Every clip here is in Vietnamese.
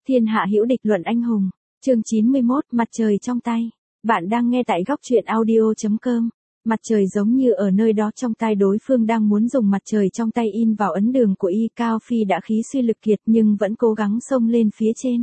Thiên hạ hữu địch luận anh hùng. Chương 91, mặt trời trong tay. Bạn đang nghe tại góc truyện audio.com. Mặt trời giống như ở nơi đó trong tay đối phương đang muốn dùng mặt trời trong tay in vào ấn đường của y. Cao Phi đã khí suy lực kiệt nhưng vẫn cố gắng xông lên phía trên.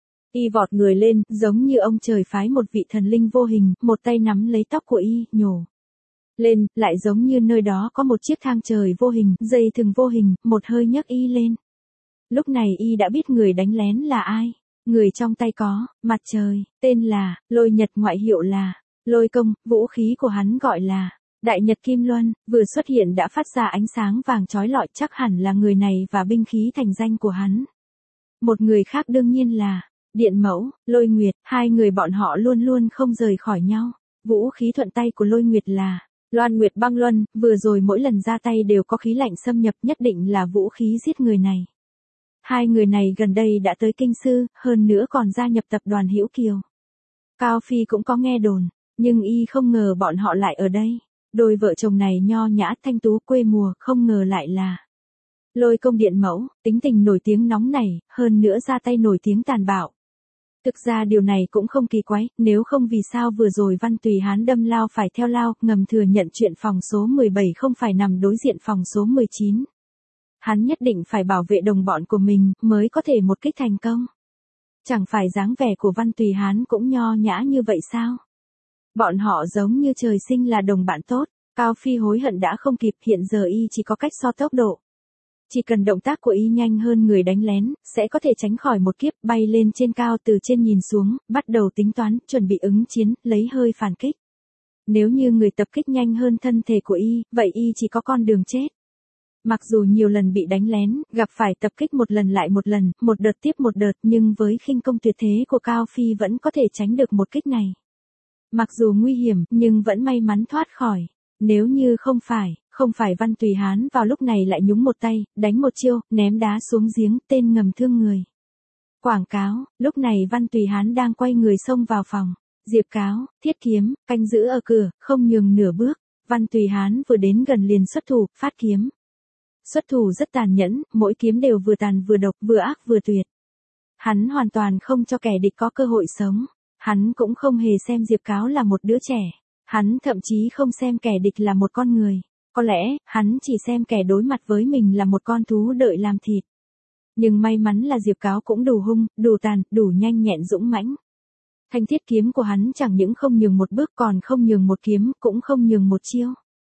Y vọt người lên, giống như ông trời phái một vị thần linh vô hình, một tay nắm lấy tóc của y, nhổ lên, lại giống như nơi đó có một chiếc thang trời vô hình, dây thừng vô hình, một hơi nhấc y lên. Lúc này y đã biết người đánh lén là ai. Người trong tay có, mặt trời, tên là, Lôi Nhật, ngoại hiệu là, Lôi Công, vũ khí của hắn gọi là, Đại Nhật Kim Luân, vừa xuất hiện đã phát ra ánh sáng vàng chói lọi, chắc hẳn là người này và binh khí thành danh của hắn. Một người khác đương nhiên là, Điện Mẫu, Lôi Nguyệt, hai người bọn họ luôn luôn không rời khỏi nhau. Vũ khí thuận tay của Lôi Nguyệt là, Loan Nguyệt Băng Luân, vừa rồi mỗi lần ra tay đều có khí lạnh xâm nhập, nhất định là vũ khí giết người này. Hai người này gần đây đã tới Kinh Sư, hơn nữa còn gia nhập tập đoàn Hữu Kiều. Cao Phi cũng có nghe đồn, nhưng y không ngờ bọn họ lại ở đây. Đôi vợ chồng này nho nhã thanh tú quê mùa, không ngờ lại là Lôi Công Điện Mẫu, tính tình nổi tiếng nóng nảy, hơn nữa ra tay nổi tiếng tàn bạo. Thực ra điều này cũng không kỳ quái, nếu không vì sao vừa rồi Văn Tùy Hán đâm lao phải theo lao, ngầm thừa nhận chuyện phòng số 17 không phải nằm đối diện phòng số 19. Hắn nhất định phải bảo vệ đồng bọn của mình, mới có thể một kích thành công. Chẳng phải dáng vẻ của Văn Tùy Hán cũng nho nhã như vậy sao? Bọn họ giống như trời sinh là đồng bạn tốt. Cao Phi hối hận đã không kịp, hiện giờ y chỉ có cách so tốc độ. Chỉ cần động tác của y nhanh hơn người đánh lén, sẽ có thể tránh khỏi một kiếp, bay lên trên cao, từ trên nhìn xuống, bắt đầu tính toán, chuẩn bị ứng chiến, lấy hơi phản kích. Nếu như người tập kích nhanh hơn thân thể của y, vậy y chỉ có con đường chết. Mặc dù nhiều lần bị đánh lén, gặp phải tập kích một lần lại một lần, một đợt tiếp một đợt, nhưng với khinh công tuyệt thế của Cao Phi vẫn có thể tránh được một kích này. Mặc dù nguy hiểm, nhưng vẫn may mắn thoát khỏi. Nếu như không phải Văn Tùy Hán vào lúc này lại nhúng một tay, đánh một chiêu, ném đá xuống giếng, tên ngầm thương người. Quảng cáo, lúc này Văn Tùy Hán đang quay người xông vào phòng. Diệp Cáo, Thiết Kiếm, canh giữ ở cửa, không nhường nửa bước. Văn Tùy Hán vừa đến gần liền xuất thủ, phát kiếm. Xuất thủ rất tàn nhẫn, mỗi kiếm đều vừa tàn vừa độc, vừa ác vừa tuyệt. Hắn hoàn toàn không cho kẻ địch có cơ hội sống. Hắn cũng không hề xem Diệp Cáo là một đứa trẻ. Hắn thậm chí không xem kẻ địch là một con người. Có lẽ, hắn chỉ xem kẻ đối mặt với mình là một con thú đợi làm thịt. Nhưng may mắn là Diệp Cáo cũng đủ hung, đủ tàn, đủ nhanh nhẹn dũng mãnh. Thanh thiết kiếm của hắn chẳng những không nhường một bước, còn không nhường một kiếm, cũng không nhường một chiêu.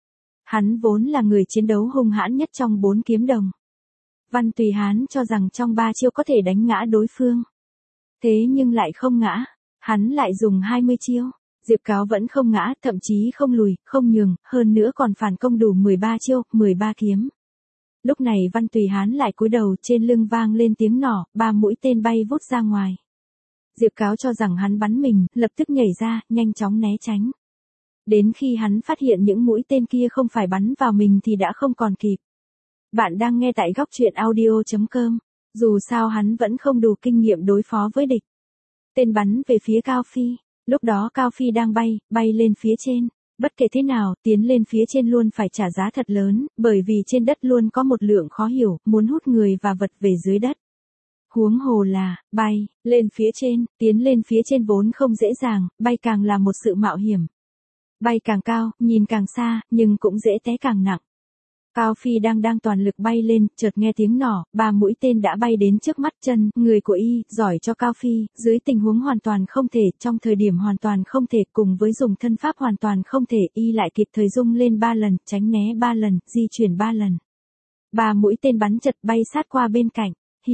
Hắn vốn là người chiến đấu hung hãn nhất trong 4 kiếm đồng. Văn Tùy Hán cho rằng trong 3 chiêu có thể đánh ngã đối phương. Thế nhưng lại không ngã. Hắn lại dùng 20 chiêu. Diệp Cáo vẫn không ngã, thậm chí không lùi, không nhường, hơn nữa còn phản công đủ 13 chiêu, 13 kiếm. Lúc này Văn Tùy Hán lại cúi đầu, trên lưng vang lên tiếng nỏ, 3 mũi tên bay vút ra ngoài. Diệp Cáo cho rằng hắn bắn mình, lập tức nhảy ra, nhanh chóng né tránh. Đến khi hắn phát hiện những mũi tên kia không phải bắn vào mình thì đã không còn kịp. Bạn đang nghe tại góc truyện audio.com. Dù sao hắn vẫn không đủ kinh nghiệm đối phó với địch. Tên bắn về phía Cao Phi. Lúc đó Cao Phi đang bay lên phía trên. Bất kể thế nào, tiến lên phía trên luôn phải trả giá thật lớn, bởi vì trên đất luôn có một lượng khó hiểu, muốn hút người và vật về dưới đất. Huống hồ là, bay lên phía trên, tiến lên phía trên vốn không dễ dàng, bay càng là một sự mạo hiểm. Bay càng cao, nhìn càng xa, nhưng cũng dễ té càng nặng. Cao Phi đang toàn lực bay lên, chợt nghe tiếng nỏ, 3 mũi tên đã bay đến trước mắt chân, người của y, giỏi cho Cao Phi, dưới tình huống hoàn toàn không thể, trong thời điểm hoàn toàn không thể, cùng với dùng thân pháp hoàn toàn không thể, y lại kịp thời rung lên 3 lần, tránh né 3 lần, di chuyển 3 lần. 3 mũi tên bắn chật bay sát qua bên cạnh,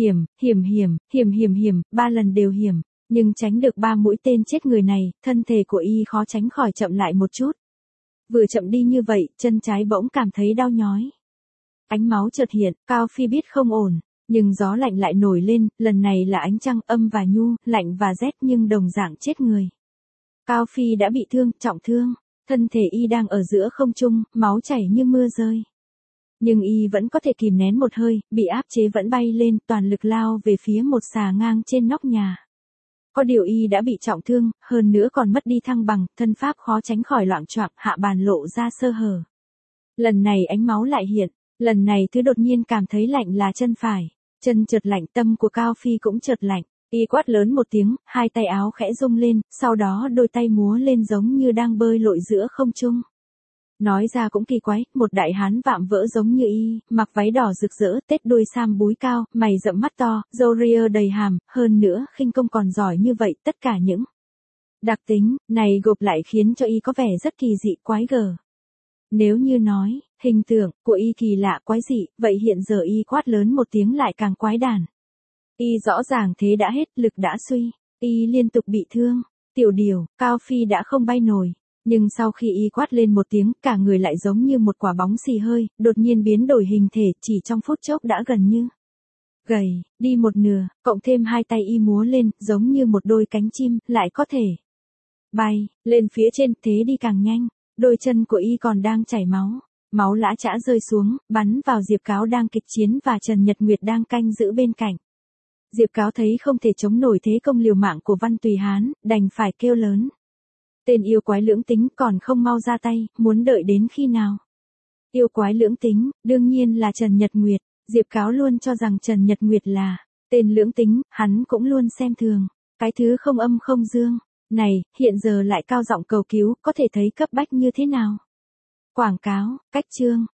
hiểm, 3 lần đều hiểm, nhưng tránh được 3 mũi tên chết người này, thân thể của y khó tránh khỏi chậm lại một chút. Vừa chậm đi như vậy, chân trái bỗng cảm thấy đau nhói. Ánh máu chợt hiện, Cao Phi biết không ổn, nhưng gió lạnh lại nổi lên, lần này là ánh trăng âm và nhu, lạnh và rét nhưng đồng dạng chết người. Cao Phi đã bị thương, trọng thương, thân thể y đang ở giữa không trung, máu chảy như mưa rơi. Nhưng y vẫn có thể kìm nén một hơi, bị áp chế vẫn bay lên, toàn lực lao về phía một xà ngang trên nóc nhà. Có điều y đã bị trọng thương, hơn nữa còn mất đi thăng bằng, thân pháp khó tránh khỏi loạng choạng, hạ bàn lộ ra sơ hở. Lần này ánh máu lại hiện, lần này thứ đột nhiên cảm thấy lạnh là chân phải. Chân chợt lạnh, tâm của Cao Phi cũng chợt lạnh. Y quát lớn một tiếng, hai tay áo khẽ rung lên, sau đó đôi tay múa lên giống như đang bơi lội giữa không trung. Nói ra cũng kỳ quái, một đại hán vạm vỡ giống như y, mặc váy đỏ rực rỡ, tết đuôi sam búi cao, mày rậm mắt to, râu ria đầy hàm, hơn nữa khinh công còn giỏi như vậy, tất cả những đặc tính này gộp lại khiến cho y có vẻ rất kỳ dị quái gở. Nếu như nói, hình tượng của y kỳ lạ quái dị, vậy hiện giờ y quát lớn một tiếng lại càng quái đản. Y rõ ràng thế đã hết, lực đã suy, y liên tục bị thương. Tiểu Điều, Cao Phi đã không bay nổi. Nhưng sau khi y quát lên một tiếng, cả người lại giống như một quả bóng xì hơi, đột nhiên biến đổi hình thể, chỉ trong phút chốc đã gần như gầy, đi một nửa, cộng thêm hai tay y múa lên, giống như một đôi cánh chim, lại có thể bay lên phía trên, thế đi càng nhanh. Đôi chân của y còn đang chảy máu, máu lã chã rơi xuống, bắn vào Diệp Cáo đang kịch chiến và Trần Nhật Nguyệt đang canh giữ bên cạnh. Diệp Cáo thấy không thể chống nổi thế công liều mạng của Văn Tùy Hán, đành phải kêu lớn. Tên yêu quái lưỡng tính còn không mau ra tay, muốn đợi đến khi nào? Yêu quái lưỡng tính, đương nhiên là Trần Nhật Nguyệt. Diệp Cáo luôn cho rằng Trần Nhật Nguyệt là tên lưỡng tính, hắn cũng luôn xem thường cái thứ không âm không dương này, hiện giờ lại cao giọng cầu cứu, có thể thấy cấp bách như thế nào. Quảng cáo, cách chương,